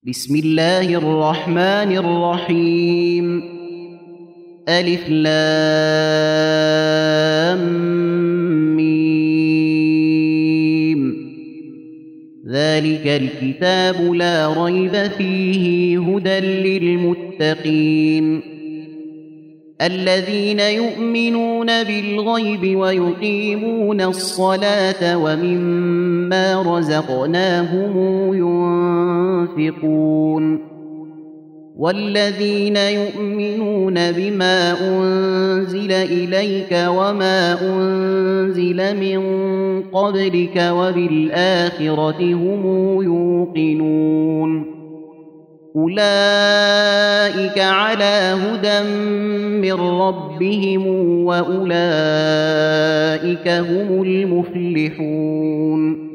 بسم الله الرحمن الرحيم ألف لام ميم ذلك الكتاب لا ريب فيه هدى للمتقين الذين يؤمنون بالغيب ويقيمون الصلاة ومما رزقناهم ينفقون والذين يؤمنون بما أنزل إليك وما أنزل من قبلك وبالآخرة هم يوقنون أولئك على هدى من ربهم وأولئك هم المفلحون